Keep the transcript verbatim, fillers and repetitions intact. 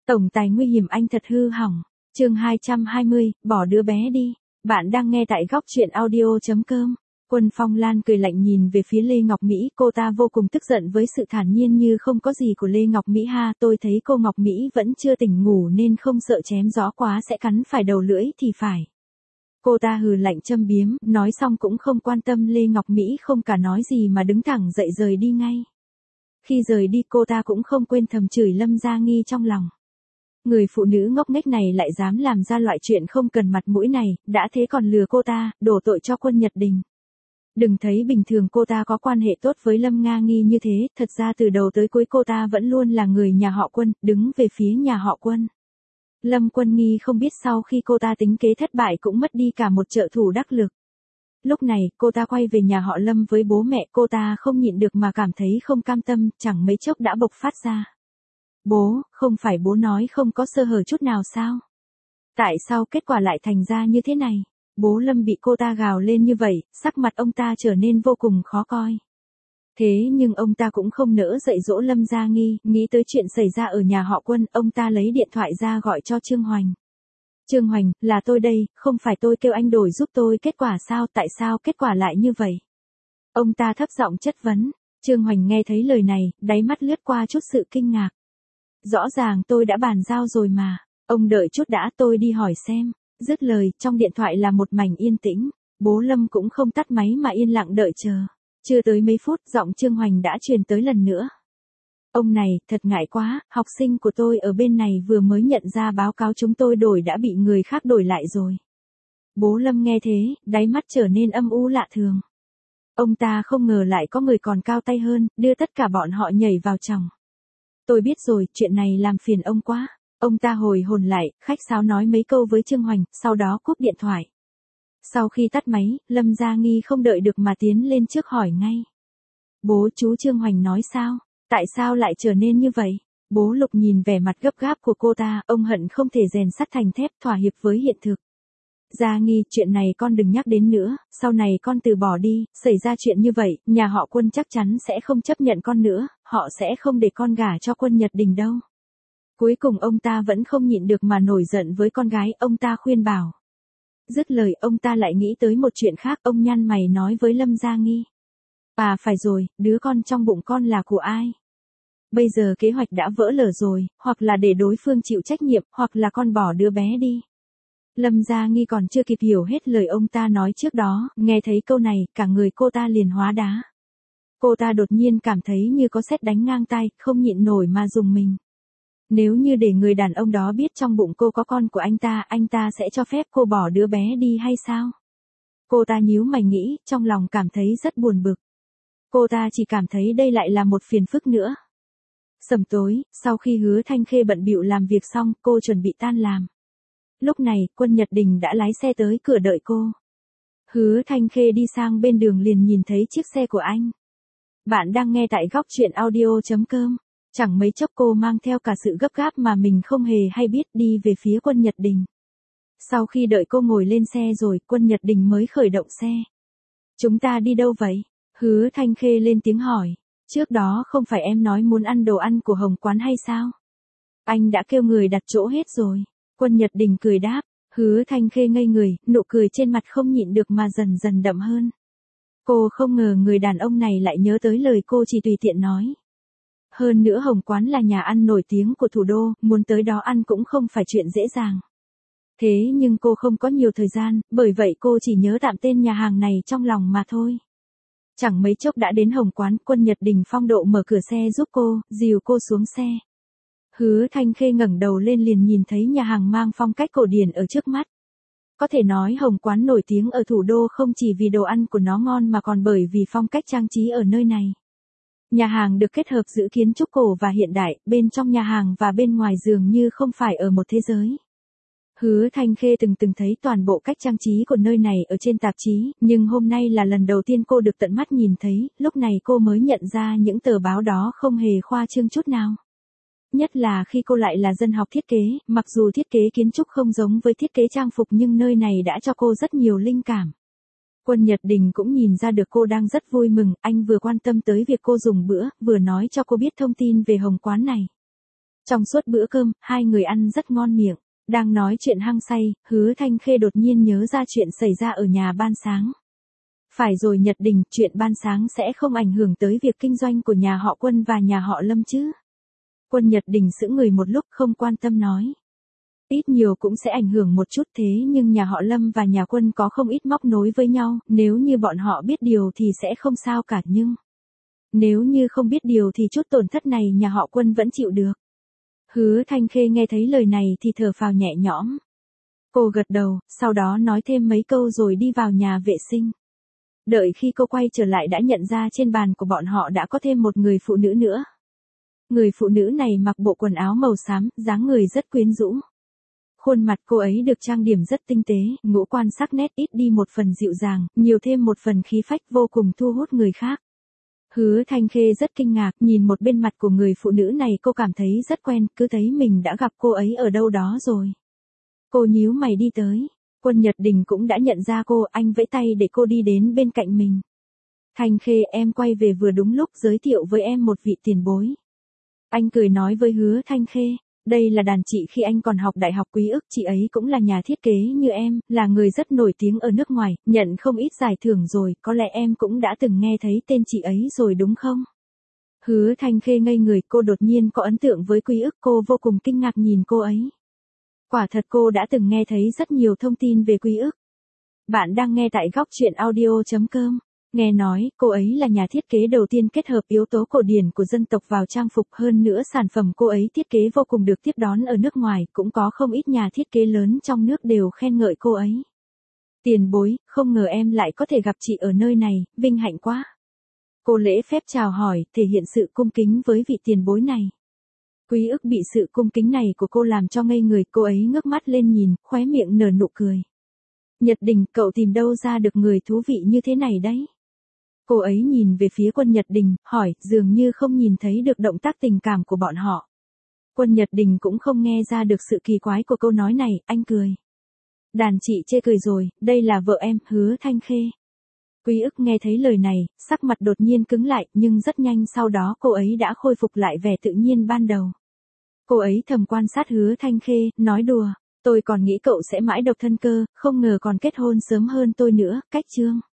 Tổng tài nguy hiểm anh thật hư hỏng. Chương hai trăm hai mươi, bỏ đứa bé đi. Bạn đang nghe tại góc truyện audio chấm com. Quân Phong Lan cười lạnh nhìn về phía Lê Ngọc Mỹ, cô ta vô cùng tức giận với sự thản nhiên như không có gì của Lê Ngọc Mỹ ha, tôi thấy cô Ngọc Mỹ vẫn chưa tỉnh ngủ nên không sợ chém gió quá sẽ cắn phải đầu lưỡi thì phải. Cô ta hừ lạnh châm biếm, nói xong cũng không quan tâm Lê Ngọc Mỹ không cả nói gì mà đứng thẳng dậy rời đi ngay. Khi rời đi cô ta cũng không quên thầm chửi Lâm Gia Nghi trong lòng. Người phụ nữ ngốc nghếch này lại dám làm ra loại chuyện không cần mặt mũi này, đã thế còn lừa cô ta, đổ tội cho Quân Nhật Đình. Đừng thấy bình thường cô ta có quan hệ tốt với Lâm Nga Nghi như thế, thật ra từ đầu tới cuối cô ta vẫn luôn là người nhà họ Quân, đứng về phía nhà họ Quân. Lâm Quân Nghi không biết sau khi cô ta tính kế thất bại cũng mất đi cả một trợ thủ đắc lực. Lúc này, cô ta quay về nhà họ Lâm với bố mẹ, cô ta không nhịn được mà cảm thấy không cam tâm, chẳng mấy chốc đã bộc phát ra. Bố, không phải bố nói không có sơ hở chút nào sao? Tại sao kết quả lại thành ra như thế này? Bố Lâm bị cô ta gào lên như vậy, sắc mặt ông ta trở nên vô cùng khó coi. Thế nhưng ông ta cũng không nỡ dạy dỗ Lâm Gia Nghi, nghĩ tới chuyện xảy ra ở nhà họ Quân, ông ta lấy điện thoại ra gọi cho Trương Hoành. Trương Hoành, là tôi đây, không phải tôi kêu anh đổi giúp tôi kết quả sao, tại sao kết quả lại như vậy? Ông ta thấp giọng chất vấn. Trương Hoành nghe thấy lời này, đáy mắt lướt qua chút sự kinh ngạc. Rõ ràng tôi đã bàn giao rồi mà, ông đợi chút đã, tôi đi hỏi xem. Dứt lời, trong điện thoại là một mảnh yên tĩnh, bố Lâm cũng không tắt máy mà yên lặng đợi chờ. Chưa tới mấy phút, giọng Trương Hoành đã truyền tới lần nữa. Ông này, thật ngại quá, học sinh của tôi ở bên này vừa mới nhận ra báo cáo chúng tôi đổi đã bị người khác đổi lại rồi. Bố Lâm nghe thế, đáy mắt trở nên âm u lạ thường. Ông ta không ngờ lại có người còn cao tay hơn, đưa tất cả bọn họ nhảy vào chồng. Tôi biết rồi, chuyện này làm phiền ông quá. Ông ta hồi hồn lại, khách sáo nói mấy câu với Trương Hoành, sau đó cúp điện thoại. Sau khi tắt máy, Lâm Gia Nghi không đợi được mà tiến lên trước hỏi ngay. Bố, chú Trương Hoành nói sao? Tại sao lại trở nên như vậy? Bố Lục nhìn vẻ mặt gấp gáp của cô ta, ông hận không thể rèn sắt thành thép thỏa hiệp với hiện thực. Gia Nghi, chuyện này con đừng nhắc đến nữa, sau này con từ bỏ đi, xảy ra chuyện như vậy, nhà họ Quân chắc chắn sẽ không chấp nhận con nữa, họ sẽ không để con gả cho Quân Nhật Đình đâu. Cuối cùng ông ta vẫn không nhịn được mà nổi giận với con gái, ông ta khuyên bảo. Dứt lời ông ta lại nghĩ tới một chuyện khác, ông nhăn mày nói với Lâm Gia Nghi. À phải rồi, đứa con trong bụng con là của ai? Bây giờ kế hoạch đã vỡ lở rồi, hoặc là để đối phương chịu trách nhiệm, hoặc là con bỏ đứa bé đi. Lâm Gia Nghi còn chưa kịp hiểu hết lời ông ta nói trước đó, nghe thấy câu này, cả người cô ta liền hóa đá. Cô ta đột nhiên cảm thấy như có sét đánh ngang tai, không nhịn nổi mà rùng mình. Nếu như để người đàn ông đó biết trong bụng cô có con của anh ta, anh ta sẽ cho phép cô bỏ đứa bé đi hay sao? Cô ta nhíu mày nghĩ, trong lòng cảm thấy rất buồn bực. Cô ta chỉ cảm thấy đây lại là một phiền phức nữa. Sầm tối, sau khi Hứa Thanh Khê bận bịu làm việc xong, cô chuẩn bị tan làm. Lúc này, Quân Nhật Đình đã lái xe tới cửa đợi cô. Hứa Thanh Khê đi sang bên đường liền nhìn thấy chiếc xe của anh. Bạn đang nghe tại góc truyện audio chấm com. Chẳng mấy chốc cô mang theo cả sự gấp gáp mà mình không hề hay biết đi về phía Quân Nhật Đình. Sau khi đợi cô ngồi lên xe rồi, Quân Nhật Đình mới khởi động xe. Chúng ta đi đâu vậy? Hứa Thanh Khê lên tiếng hỏi. Trước đó không phải em nói muốn ăn đồ ăn của Hồng Quán hay sao? Anh đã kêu người đặt chỗ hết rồi. Quân Nhật Đình cười đáp. Hứa Thanh Khê ngây người, nụ cười trên mặt không nhịn được mà dần dần đậm hơn. Cô không ngờ người đàn ông này lại nhớ tới lời cô chỉ tùy tiện nói. Hơn nữa Hồng Quán là nhà ăn nổi tiếng của thủ đô, muốn tới đó ăn cũng không phải chuyện dễ dàng. Thế nhưng cô không có nhiều thời gian, bởi vậy cô chỉ nhớ tạm tên nhà hàng này trong lòng mà thôi. Chẳng mấy chốc đã đến Hồng Quán, Quân Nhật Đình phong độ mở cửa xe giúp cô, dìu cô xuống xe. Hứa Thanh Khê ngẩng đầu lên liền nhìn thấy nhà hàng mang phong cách cổ điển ở trước mắt. Có thể nói Hồng Quán nổi tiếng ở thủ đô không chỉ vì đồ ăn của nó ngon mà còn bởi vì phong cách trang trí ở nơi này. Nhà hàng được kết hợp giữa kiến trúc cổ và hiện đại, bên trong nhà hàng và bên ngoài dường như không phải ở một thế giới. Hứa Thanh Khê từng từng thấy toàn bộ cách trang trí của nơi này ở trên tạp chí, nhưng hôm nay là lần đầu tiên cô được tận mắt nhìn thấy, lúc này cô mới nhận ra những tờ báo đó không hề khoa trương chút nào. Nhất là khi cô lại là dân học thiết kế, mặc dù thiết kế kiến trúc không giống với thiết kế trang phục nhưng nơi này đã cho cô rất nhiều linh cảm. Quân Nhật Đình cũng nhìn ra được cô đang rất vui mừng, anh vừa quan tâm tới việc cô dùng bữa, vừa nói cho cô biết thông tin về Hồng Quán này. Trong suốt bữa cơm, hai người ăn rất ngon miệng. Đang nói chuyện hăng say, Hứa Thanh Khê đột nhiên nhớ ra chuyện xảy ra ở nhà ban sáng. Phải rồi Nhật Đình, chuyện ban sáng sẽ không ảnh hưởng tới việc kinh doanh của nhà họ Quân và nhà họ Lâm chứ? Quân Nhật Đình sững người một lúc không quan tâm nói. Ít nhiều cũng sẽ ảnh hưởng một chút thế nhưng nhà họ Lâm và nhà Quân có không ít móc nối với nhau, nếu như bọn họ biết điều thì sẽ không sao cả nhưng... Nếu như không biết điều thì chút tổn thất này nhà họ Quân vẫn chịu được. Hứa Thanh Khê nghe thấy lời này thì thở phào nhẹ nhõm. Cô gật đầu, sau đó nói thêm mấy câu rồi đi vào nhà vệ sinh. Đợi khi cô quay trở lại đã nhận ra trên bàn của bọn họ đã có thêm một người phụ nữ nữa. Người phụ nữ này mặc bộ quần áo màu xám, dáng người rất quyến rũ. Khuôn mặt cô ấy được trang điểm rất tinh tế, ngũ quan sắc nét ít đi một phần dịu dàng, nhiều thêm một phần khí phách vô cùng thu hút người khác. Hứa Thanh Khê rất kinh ngạc, nhìn một bên mặt của người phụ nữ này cô cảm thấy rất quen, cứ thấy mình đã gặp cô ấy ở đâu đó rồi. Cô nhíu mày đi tới. Quân Nhật Đình cũng đã nhận ra cô, anh vẫy tay để cô đi đến bên cạnh mình. Thanh Khê, em quay về vừa đúng lúc, giới thiệu với em một vị tiền bối. Anh cười nói với Hứa Thanh Khê, đây là đàn chị khi anh còn học đại học Quý Ức, chị ấy cũng là nhà thiết kế như em, là người rất nổi tiếng ở nước ngoài, nhận không ít giải thưởng rồi, có lẽ em cũng đã từng nghe thấy tên chị ấy rồi đúng không? Hứa Thanh Khê ngây người, cô đột nhiên có ấn tượng với Quý Ức, cô vô cùng kinh ngạc nhìn cô ấy. Quả thật cô đã từng nghe thấy rất nhiều thông tin về Quý Ức. Bạn đang nghe tại góc truyện audio chấm com. Nghe nói, cô ấy là nhà thiết kế đầu tiên kết hợp yếu tố cổ điển của dân tộc vào trang phục, hơn nữa sản phẩm cô ấy thiết kế vô cùng được tiếp đón ở nước ngoài, cũng có không ít nhà thiết kế lớn trong nước đều khen ngợi cô ấy. Tiền bối, không ngờ em lại có thể gặp chị ở nơi này, vinh hạnh quá. Cô lễ phép chào hỏi, thể hiện sự cung kính với vị tiền bối này. Quý Ức bị sự cung kính này của cô làm cho ngây người, cô ấy ngước mắt lên nhìn, khóe miệng nở nụ cười. Nhật Đình, cậu tìm đâu ra được người thú vị như thế này đấy? Cô ấy nhìn về phía Quân Nhật Đình, hỏi, dường như không nhìn thấy được động tác tình cảm của bọn họ. Quân Nhật Đình cũng không nghe ra được sự kỳ quái của câu nói này, anh cười. Đàn chị chê cười rồi, đây là vợ em, Hứa Thanh Khê. Quý Ức nghe thấy lời này, sắc mặt đột nhiên cứng lại, nhưng rất nhanh sau đó cô ấy đã khôi phục lại vẻ tự nhiên ban đầu. Cô ấy thầm quan sát Hứa Thanh Khê, nói đùa, tôi còn nghĩ cậu sẽ mãi độc thân cơ, không ngờ còn kết hôn sớm hơn tôi nữa, cách chương.